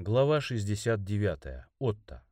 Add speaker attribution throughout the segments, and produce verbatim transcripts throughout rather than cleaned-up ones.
Speaker 1: Глава шестьдесят девятая. Отто.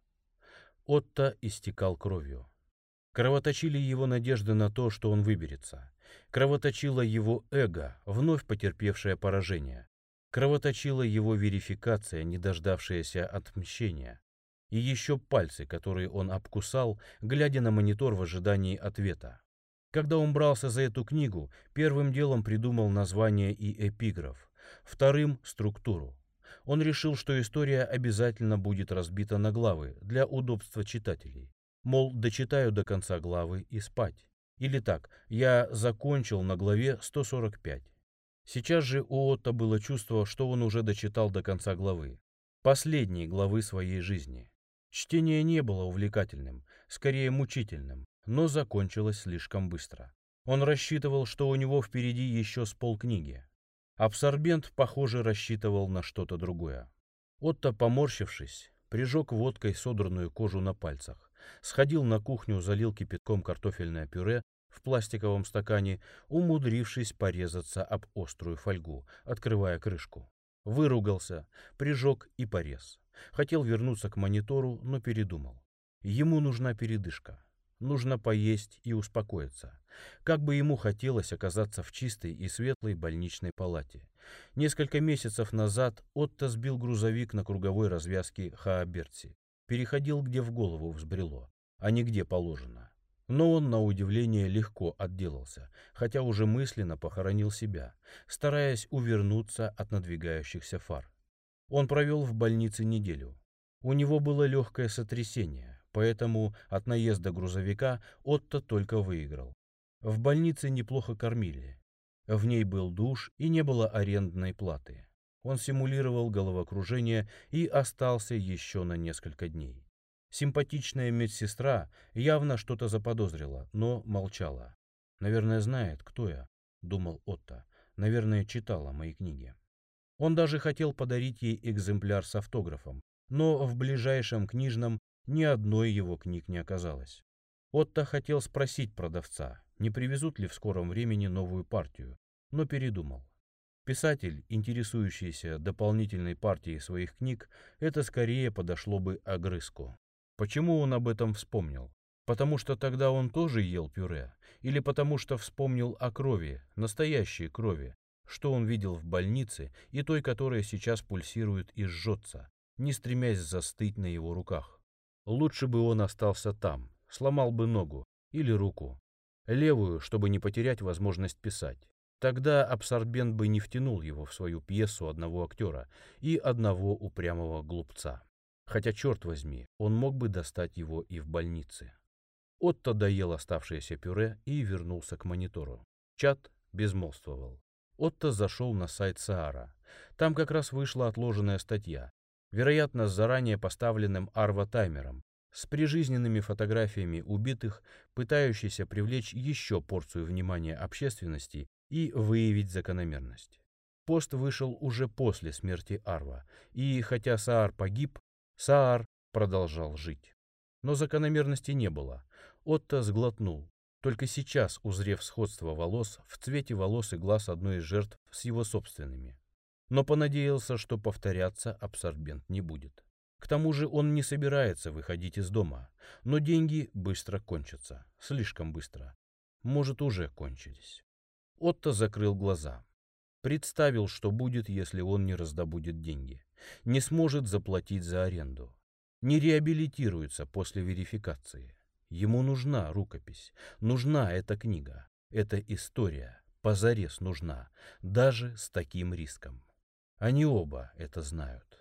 Speaker 1: Отто истекал кровью. Кровоточили его надежды на то, что он выберется. Кровоточило его эго, вновь потерпевшее поражение. Кровоточила его верификация, не дождавшаяся отмщения. И еще пальцы, которые он обкусал, глядя на монитор в ожидании ответа. Когда он брался за эту книгу, первым делом придумал название и эпиграф, вторым — структуру. Он решил, что история обязательно будет разбита на главы для удобства читателей. Мол, дочитаю до конца главы и спать. Или так, я закончил на главе сто сорок пять. Сейчас же у Отто было чувство, что он уже дочитал до конца главы. Последней главы своей жизни. Чтение не было увлекательным, скорее мучительным, но закончилось слишком быстро. Он рассчитывал, что у него впереди еще с полкниги. Абсорбент, похоже, рассчитывал на что-то другое. Отто, поморщившись, прижег водкой содранную кожу на пальцах, сходил на кухню, залил кипятком картофельное пюре в пластиковом стакане, умудрившись порезаться об острую фольгу, открывая крышку. Выругался, прижег и порез. Хотел вернуться к монитору, но передумал. Ему нужна передышка. Нужно поесть и успокоиться. Как бы ему хотелось оказаться в чистой и светлой больничной палате. Несколько месяцев назад Отто сбил грузовик на круговой развязке Хааберти. Переходил, где в голову взбрело, а не где положено. Но он, на удивление, легко отделался, хотя уже мысленно похоронил себя, стараясь увернуться от надвигающихся фар. Он провел в больнице неделю. У него было легкое сотрясение. Поэтому от наезда грузовика Отто только выиграл. В больнице неплохо кормили. В ней был душ и не было арендной платы. Он симулировал головокружение и остался еще на несколько дней. Симпатичная медсестра явно что-то заподозрила, но молчала. «Наверное, знает, кто я», — думал Отто. «Наверное, читала мои книги». Он даже хотел подарить ей экземпляр с автографом, но в ближайшем книжном ни одной его книг не оказалось. Отто хотел спросить продавца, не привезут ли в скором времени новую партию, но передумал. Писатель, интересующийся дополнительной партией своих книг, это скорее подошло бы огрызку. Почему он об этом вспомнил? Потому что тогда он тоже ел пюре? Или потому что вспомнил о крови, настоящей крови, что он видел в больнице и той, которая сейчас пульсирует и жжется, не стремясь застыть на его руках? Лучше бы он остался там, сломал бы ногу или руку, левую, чтобы не потерять возможность писать. Тогда абсорбент бы не втянул его в свою пьесу одного актера и одного упрямого глупца. Хотя, черт возьми, он мог бы достать его и в больнице. Отто доел оставшееся пюре и вернулся к монитору. Чат безмолвствовал. Отто зашел на сайт Саара. Там как раз вышла отложенная статья. Вероятно, с заранее поставленным арва-таймером, с прижизненными фотографиями убитых, пытающийся привлечь еще порцию внимания общественности и выявить закономерность. Пост вышел уже после смерти Арва, и хотя Саар погиб, Саар продолжал жить. Но закономерности не было. Отто сглотнул, только сейчас узрев сходство волос в цвете волос и глаз одной из жертв с его собственными. Но понадеялся, что повторяться абсорбент не будет. К тому же он не собирается выходить из дома, но деньги быстро кончатся, слишком быстро. Может, уже кончились. Отто закрыл глаза. Представил, что будет, если он не раздобудет деньги, не сможет заплатить за аренду, не реабилитируется после верификации. Ему нужна рукопись, нужна эта книга, эта история, позарез нужна, даже с таким риском. Они оба это знают.